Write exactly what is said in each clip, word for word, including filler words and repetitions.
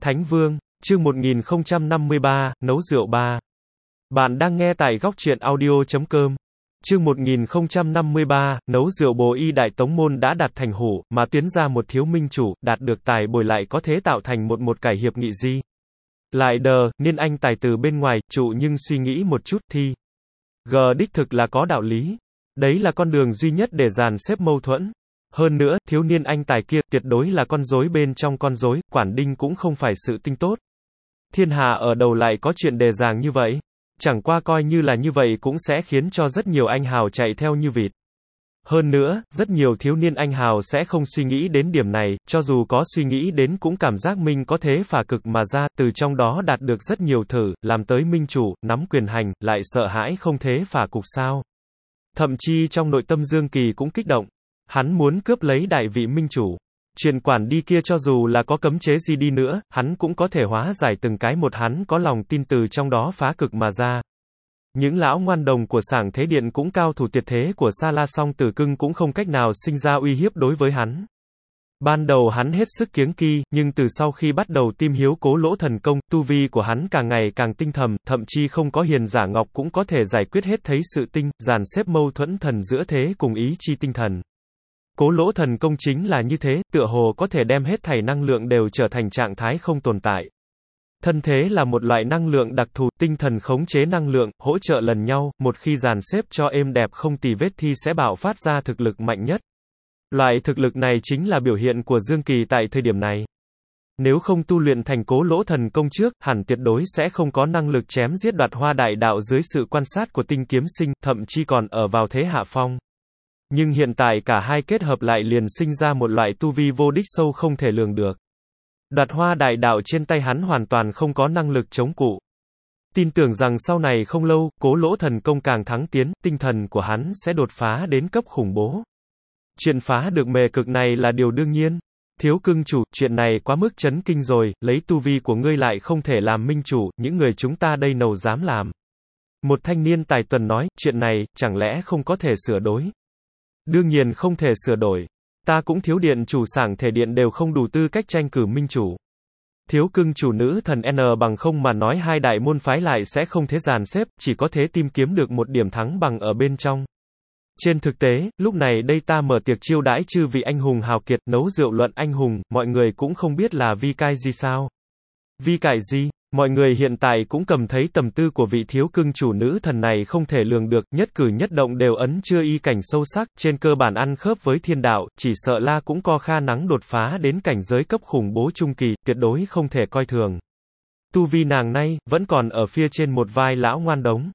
Thánh Vương, chương một nghìn không trăm năm mươi ba, nấu rượu ba. Bạn đang nghe tại góc truyện audio chấm com. Chương một nghìn không trăm năm mươi ba, nấu rượu bồ y đại tống môn đã đạt thành hủ, mà tuyến ra một thiếu minh chủ, đạt được tài bồi lại có thế tạo thành một một cải hiệp nghị di. Lại đờ, niên anh tài từ bên ngoài, trụ nhưng suy nghĩ một chút thi. G đích thực là có đạo lý. Đấy là con đường duy nhất để dàn xếp mâu thuẫn. Hơn nữa, thiếu niên anh tài kia, tuyệt đối là con rối bên trong con rối, quản đinh cũng không phải sự tinh tốt. Thiên hạ ở đầu lại có chuyện đề dàng như vậy. Chẳng qua coi như là như vậy cũng sẽ khiến cho rất nhiều anh hào chạy theo như vịt. Hơn nữa, rất nhiều thiếu niên anh hào sẽ không suy nghĩ đến điểm này, cho dù có suy nghĩ đến cũng cảm giác mình có thế phả cực mà ra, từ trong đó đạt được rất nhiều thử, làm tới minh chủ, nắm quyền hành, lại sợ hãi không thế phả cục sao. Thậm chí trong nội tâm Dương Kỳ cũng kích động. Hắn muốn cướp lấy đại vị minh chủ. Chuyện quản đi kia cho dù là có cấm chế gì đi nữa, hắn cũng có thể hóa giải từng cái một, hắn có lòng tin từ trong đó phá cực mà ra. Những lão ngoan đồng của Sảng Thế Điện cũng cao thủ tuyệt thế của Sa La Song Tử Cưng cũng không cách nào sinh ra uy hiếp đối với hắn. Ban đầu hắn hết sức kiêng kỵ, nhưng từ sau khi bắt đầu tìm hiếu Cố Lỗ thần công, tu vi của hắn càng ngày càng tinh thầm, thậm chí không có hiền giả ngọc cũng có thể giải quyết hết thấy sự tinh, dàn xếp mâu thuẫn thần giữa thế cùng ý chi tinh thần. Cố Lỗ thần công chính là như thế, tựa hồ có thể đem hết thảy năng lượng đều trở thành trạng thái không tồn tại. Thân thế là một loại năng lượng đặc thù, tinh thần khống chế năng lượng, hỗ trợ lần nhau, một khi dàn xếp cho êm đẹp không tì vết thì sẽ bạo phát ra thực lực mạnh nhất. Loại thực lực này chính là biểu hiện của Dương Kỳ tại thời điểm này. Nếu không tu luyện thành Cố Lỗ thần công trước, hẳn tuyệt đối sẽ không có năng lực chém giết Đoạt Hoa đại đạo dưới sự quan sát của Tinh Kiếm Sinh, thậm chí còn ở vào thế hạ phong. Nhưng hiện tại cả hai kết hợp lại liền sinh ra một loại tu vi vô địch sâu không thể lường được. Đoạt Hoa đại đạo trên tay hắn hoàn toàn không có năng lực chống cự. Tin tưởng rằng sau này không lâu, Cố Lỗ thần công càng thắng tiến, tinh thần của hắn sẽ đột phá đến cấp khủng bố. Chuyện phá được mề cực này là điều đương nhiên. Thiếu cưng chủ, chuyện này quá mức chấn kinh rồi, lấy tu vi của ngươi lại không thể làm minh chủ, những người chúng ta đây nào dám làm. Một thanh niên tài tuần nói, chuyện này, chẳng lẽ không có thể sửa đổi? Đương nhiên không thể sửa đổi. Ta cũng thiếu điện chủ Sảng Thể Điện đều không đủ tư cách tranh cử minh chủ. Thiếu cưng chủ nữ thần N bằng không mà nói hai đại môn phái lại sẽ không thế dàn xếp, chỉ có thế tìm kiếm được một điểm thắng bằng ở bên trong. Trên thực tế, lúc này đây ta mở tiệc chiêu đãi chư vị anh hùng hào kiệt, nấu rượu luận anh hùng, mọi người cũng không biết là vi cai gì sao. Vi cai gì? Mọi người hiện tại cũng cầm thấy tầm tư của vị thiếu cưng chủ nữ thần này không thể lường được, nhất cử nhất động đều ấn chưa y cảnh sâu sắc, trên cơ bản ăn khớp với thiên đạo, chỉ sợ là cũng có khả năng đột phá đến cảnh giới cấp khủng bố trung kỳ, tuyệt đối không thể coi thường. Tu vi nàng nay, vẫn còn ở phía trên một vai lão ngoan đống.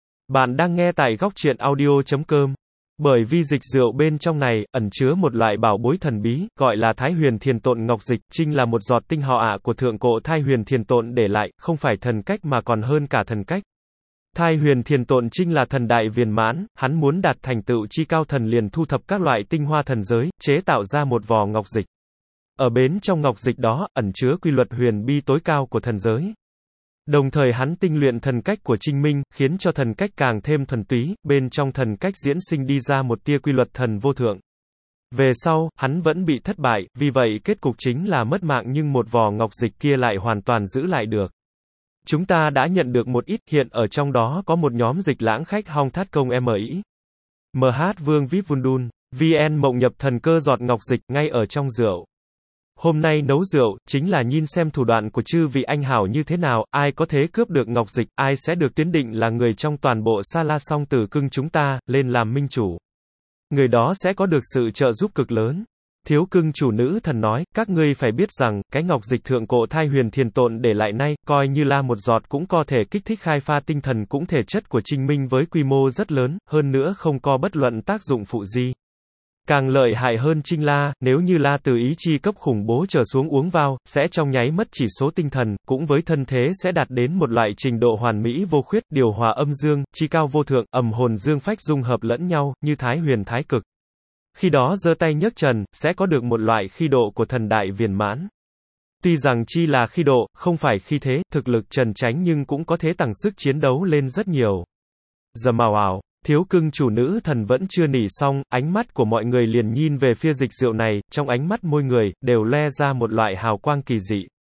Bạn đang nghe tại góc truyện audio chấm com. Bởi vì dịch rượu bên trong này, ẩn chứa một loại bảo bối thần bí, gọi là Thái Huyền Thiền Tộn Ngọc Dịch, chính là một giọt tinh họ ạ của thượng cổ Thái Huyền Thiền Tộn để lại, không phải thần cách mà còn hơn cả thần cách. Thái Huyền Thiền Tộn chính là thần đại viên mãn, hắn muốn đạt thành tựu chi cao thần liền thu thập các loại tinh hoa thần giới, chế tạo ra một vò ngọc dịch. Ở bên trong ngọc dịch đó, ẩn chứa quy luật huyền bi tối cao của thần giới. Đồng thời hắn tinh luyện thần cách của Trinh Minh, khiến cho thần cách càng thêm thuần túy, bên trong thần cách diễn sinh đi ra một tia quy luật thần vô thượng. Về sau, hắn vẫn bị thất bại, vì vậy kết cục chính là mất mạng nhưng một vò ngọc dịch kia lại hoàn toàn giữ lại được. Chúng ta đã nhận được một ít, hiện ở trong đó có một nhóm dịch lãng khách Hong Thát Công em i. em hát Vương vê i pê Vundun, vê en mộng nhập thần cơ giọt ngọc dịch ngay ở trong rượu. Hôm nay nấu rượu, chính là nhìn xem thủ đoạn của chư vị anh hảo như thế nào, ai có thế cướp được ngọc dịch, ai sẽ được tuyến định là người trong toàn bộ Sa La Song Tử Cưng chúng ta, lên làm minh chủ. Người đó sẽ có được sự trợ giúp cực lớn. Thiếu cưng chủ nữ thần nói, các ngươi phải biết rằng, cái ngọc dịch thượng cổ Thái Huyền Thiền Tộn để lại nay, coi như là một giọt cũng có thể kích thích khai pha tinh thần cũng thể chất của Trinh Minh với quy mô rất lớn, hơn nữa không có bất luận tác dụng phụ gì. Càng lợi hại hơn chính là, nếu như là từ ý chi cấp khủng bố trở xuống uống vào, sẽ trong nháy mất chỉ số tinh thần, cũng với thân thế sẽ đạt đến một loại trình độ hoàn mỹ vô khuyết, điều hòa âm dương, chi cao vô thượng, ầm hồn dương phách dung hợp lẫn nhau, như thái huyền thái cực. Khi đó giơ tay nhấc trần, sẽ có được một loại khí độ của thần đại viên mãn. Tuy rằng chi là khí độ, không phải khí thế, thực lực trần tránh nhưng cũng có thế tăng sức chiến đấu lên rất nhiều. Giờ màu ảo. Thiếu cưng chủ nữ thần vẫn chưa nỉ xong, ánh mắt của mọi người liền nhìn về phía dịch rượu này, trong ánh mắt mỗi người, đều le ra một loại hào quang kỳ dị.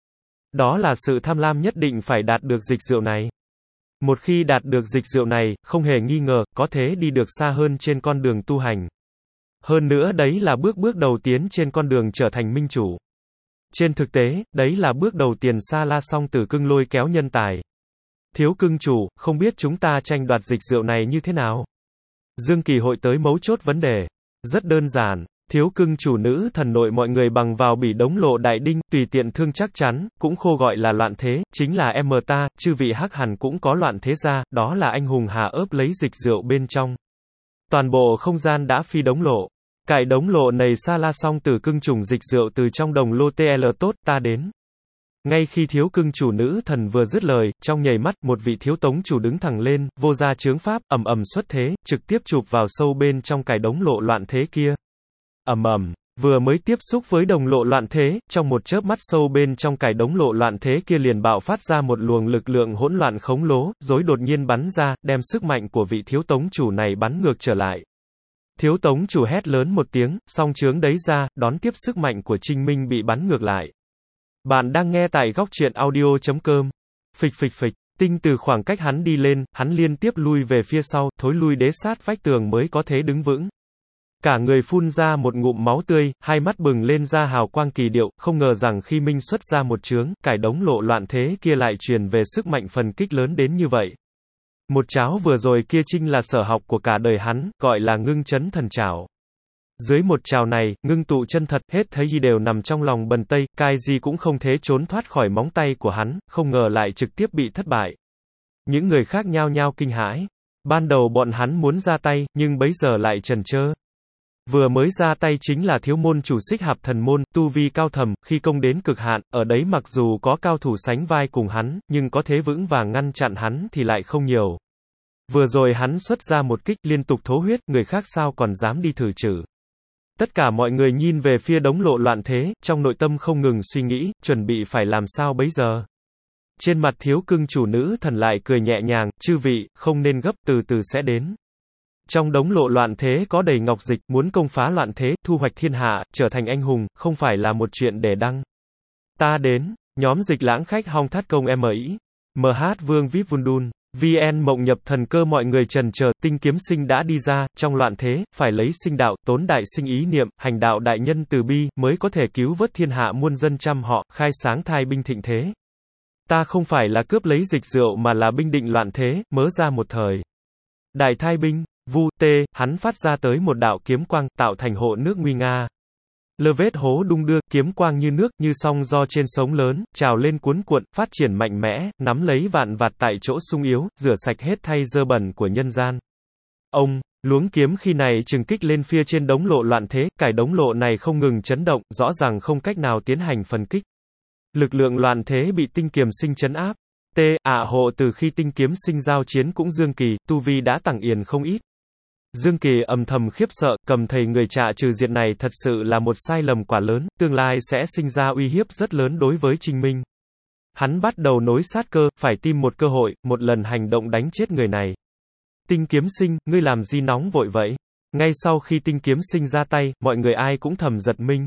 Đó là sự tham lam nhất định phải đạt được dịch rượu này. Một khi đạt được dịch rượu này, không hề nghi ngờ, có thể đi được xa hơn trên con đường tu hành. Hơn nữa đấy là bước bước đầu tiến trên con đường trở thành minh chủ. Trên thực tế, đấy là bước đầu tiền Sa La Song Tử cưng lôi kéo nhân tài. Thiếu cưng chủ, không biết chúng ta tranh đoạt dịch rượu này như thế nào? Dương Kỳ hội tới mấu chốt vấn đề. Rất đơn giản. Thiếu cưng chủ nữ thần nội mọi người bằng vào bỉ đống lộ đại đinh, tùy tiện thương chắc chắn, cũng khô gọi là loạn thế, chính là em ta, chư vị hắc hẳn cũng có loạn thế ra, đó là anh hùng hà ớp lấy dịch rượu bên trong. Toàn bộ không gian đã phi đống lộ. Cải đống lộ này Sa La Song Tử cưng trùng dịch rượu từ trong đồng lô tl tốt, ta đến. Ngay khi thiếu cưng chủ nữ thần vừa dứt lời, trong nhảy mắt, một vị thiếu tống chủ đứng thẳng lên, vô gia chướng pháp, ầm ầm xuất thế, trực tiếp chụp vào sâu bên trong cải đống lộ loạn thế kia. Ầm ầm, vừa mới tiếp xúc với đồng lộ loạn thế, trong một chớp mắt sâu bên trong cải đống lộ loạn thế kia liền bạo phát ra một luồng lực lượng hỗn loạn khống lố, rối đột nhiên bắn ra, đem sức mạnh của vị thiếu tống chủ này bắn ngược trở lại. Thiếu tống chủ hét lớn một tiếng, song chướng đấy ra, đón tiếp sức mạnh của Trinh Minh bị bắn ngược lại. Bạn đang nghe tại góc truyện audio chấm com. Phịch phịch phịch, tinh từ khoảng cách hắn đi lên, hắn liên tiếp lui về phía sau, thối lui đế sát vách tường mới có thể đứng vững. Cả người phun ra một ngụm máu tươi, hai mắt bừng lên ra hào quang kỳ điệu, không ngờ rằng khi Minh xuất ra một chướng, cải đống lộ loạn thế kia lại truyền về sức mạnh phần kích lớn đến như vậy. Một cháo vừa rồi kia chính là sở học của cả đời hắn, gọi là ngưng chấn thần trảo. Dưới một trào này, ngưng tụ chân thật, hết thấy gì đều nằm trong lòng bần tây, cai gì cũng không thể trốn thoát khỏi móng tay của hắn, không ngờ lại trực tiếp bị thất bại. Những người khác nhao nhao kinh hãi. Ban đầu bọn hắn muốn ra tay, nhưng bấy giờ lại chần chừ. Vừa mới ra tay chính là thiếu môn chủ Xích Hạp Thần môn, tu vi cao thầm, khi công đến cực hạn, ở đấy mặc dù có cao thủ sánh vai cùng hắn, nhưng có thế vững vàng ngăn chặn hắn thì lại không nhiều. Vừa rồi hắn xuất ra một kích liên tục thố huyết, người khác sao còn dám đi thử trừ. Tất cả mọi người nhìn về phía đống lộ loạn thế, trong nội tâm không ngừng suy nghĩ, chuẩn bị phải làm sao bấy giờ. Trên mặt thiếu cưng chủ nữ thần lại cười nhẹ nhàng, chư vị, không nên gấp, từ từ sẽ đến. Trong đống lộ loạn thế có đầy ngọc dịch, muốn công phá loạn thế, thu hoạch thiên hạ, trở thành anh hùng, không phải là một chuyện để đăng. Ta đến, nhóm dịch lãng khách hong thắt công em ý. em hát Vương vê i pê Vundun. vê en mộng nhập thần cơ mọi người trần chờ, tinh kiếm sinh đã đi ra, trong loạn thế, phải lấy sinh đạo, tốn đại sinh ý niệm, hành đạo đại nhân từ bi, mới có thể cứu vớt thiên hạ muôn dân trăm họ, khai sáng thai binh thịnh thế. Ta không phải là cướp lấy dịch rượu mà là binh định loạn thế, mớ ra một thời. Đại thai binh, vu, tê, hắn phát ra tới một đạo kiếm quang, tạo thành hộ nước nguy nga. Lơ vết hố đung đưa, kiếm quang như nước, như song do trên sóng lớn, trào lên cuốn cuộn, phát triển mạnh mẽ, nắm lấy vạn vạt tại chỗ sung yếu, rửa sạch hết thay dơ bẩn của nhân gian. Ông, luống kiếm khi này trừng kích lên phía trên đống lộ loạn thế, cải đống lộ này không ngừng chấn động, rõ ràng không cách nào tiến hành phần kích. Lực lượng loạn thế bị tinh kiếm sinh chấn áp. T, ả hộ từ khi tinh kiếm sinh giao chiến cũng Dương Kỳ, tu vi đã tăng yền không ít. Dương Kỳ âm thầm khiếp sợ, cầm thầy người trạ trừ diệt này thật sự là một sai lầm quả lớn, tương lai sẽ sinh ra uy hiếp rất lớn đối với Trinh Minh. Hắn bắt đầu nối sát cơ, phải tìm một cơ hội, một lần hành động đánh chết người này. Tinh kiếm sinh, ngươi làm gì nóng vội vậy? Ngay sau khi tinh kiếm sinh ra tay, mọi người ai cũng thầm giật mình.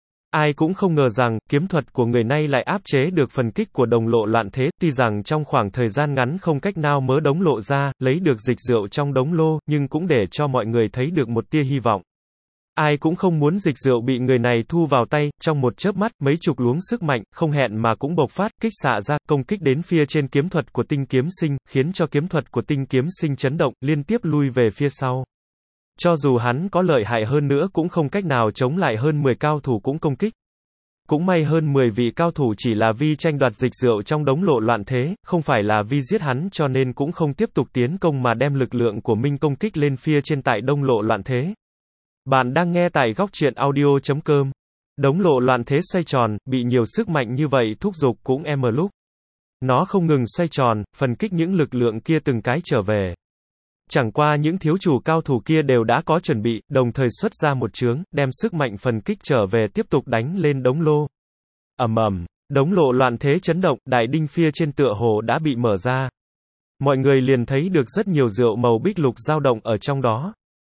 Ai cũng không ngờ rằng, kiếm thuật của người này lại áp chế được phần kích của đồng lộ loạn thế, tuy rằng trong khoảng thời gian ngắn không cách nào mớ đống lộ ra, lấy được dịch rượu trong đống lô, nhưng cũng để cho mọi người thấy được một tia hy vọng. Ai cũng không muốn dịch rượu bị người này thu vào tay, trong một chớp mắt, mấy chục luống sức mạnh, không hẹn mà cũng bộc phát, kích xạ ra, công kích đến phía trên kiếm thuật của tinh kiếm sinh, khiến cho kiếm thuật của tinh kiếm sinh chấn động, liên tiếp lui về phía sau. Cho dù hắn có lợi hại hơn nữa cũng không cách nào chống lại hơn mười cao thủ cũng công kích. Cũng may hơn mười vị cao thủ chỉ là vì tranh đoạt dịch rượu trong đống lộ loạn thế, không phải là vì giết hắn cho nên cũng không tiếp tục tiến công mà đem lực lượng của mình công kích lên phía trên tại đông lộ loạn thế. Bạn đang nghe tại góc truyện audio chấm com. Đống lộ loạn thế xoay tròn, bị nhiều sức mạnh như vậy thúc giục cũng em lúc. Nó không ngừng xoay tròn, phần kích những lực lượng kia từng cái trở về. Chẳng qua những thiếu chủ cao thủ kia đều đã có chuẩn bị, đồng thời xuất ra một chướng, đem sức mạnh phần kích trở về tiếp tục đánh lên đống lô. Ầm ầm, đống lộ loạn thế chấn động, đại đinh phía trên tựa hồ đã bị mở ra. Mọi người liền thấy được rất nhiều rượu màu bích lục dao động ở trong đó.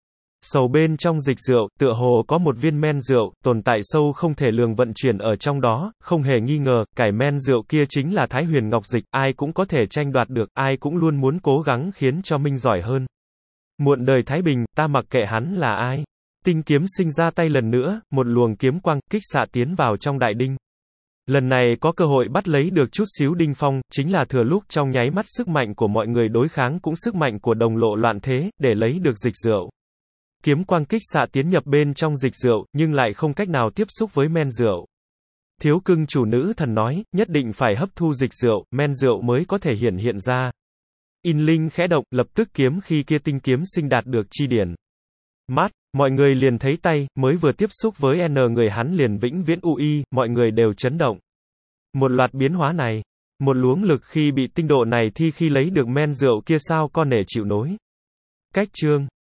Sầu bên trong dịch rượu, tựa hồ có một viên men rượu, tồn tại sâu không thể lường vận chuyển ở trong đó, không hề nghi ngờ, cải men rượu kia chính là Thái Huyền Ngọc Dịch, ai cũng có thể tranh đoạt được, ai cũng luôn muốn cố gắng khiến cho Minh giỏi hơn. Muộn đời Thái Bình, ta mặc kệ hắn là ai. Tinh kiếm sinh ra tay lần nữa, một luồng kiếm quang, kích xạ tiến vào trong đại đinh. Lần này có cơ hội bắt lấy được chút xíu đinh phong, chính là thừa lúc trong nháy mắt sức mạnh của mọi người đối kháng cũng sức mạnh của đồng lộ loạn thế, để lấy được dịch rượu. Kiếm quang kích xạ tiến nhập bên trong dịch rượu, nhưng lại không cách nào tiếp xúc với men rượu. Thiếu cưng chủ nữ thần nói, nhất định phải hấp thu dịch rượu, men rượu mới có thể hiển hiện ra. In linh khẽ động, lập tức kiếm khi kia tinh kiếm sinh đạt được chi điển. Mát, mọi người liền thấy tay, mới vừa tiếp xúc với N người hắn liền vĩnh viễn u y, mọi người đều chấn động. Một loạt biến hóa này, một luống lực khi bị tinh độ này thi khi lấy được men rượu kia sao con nể chịu nối. Cách chương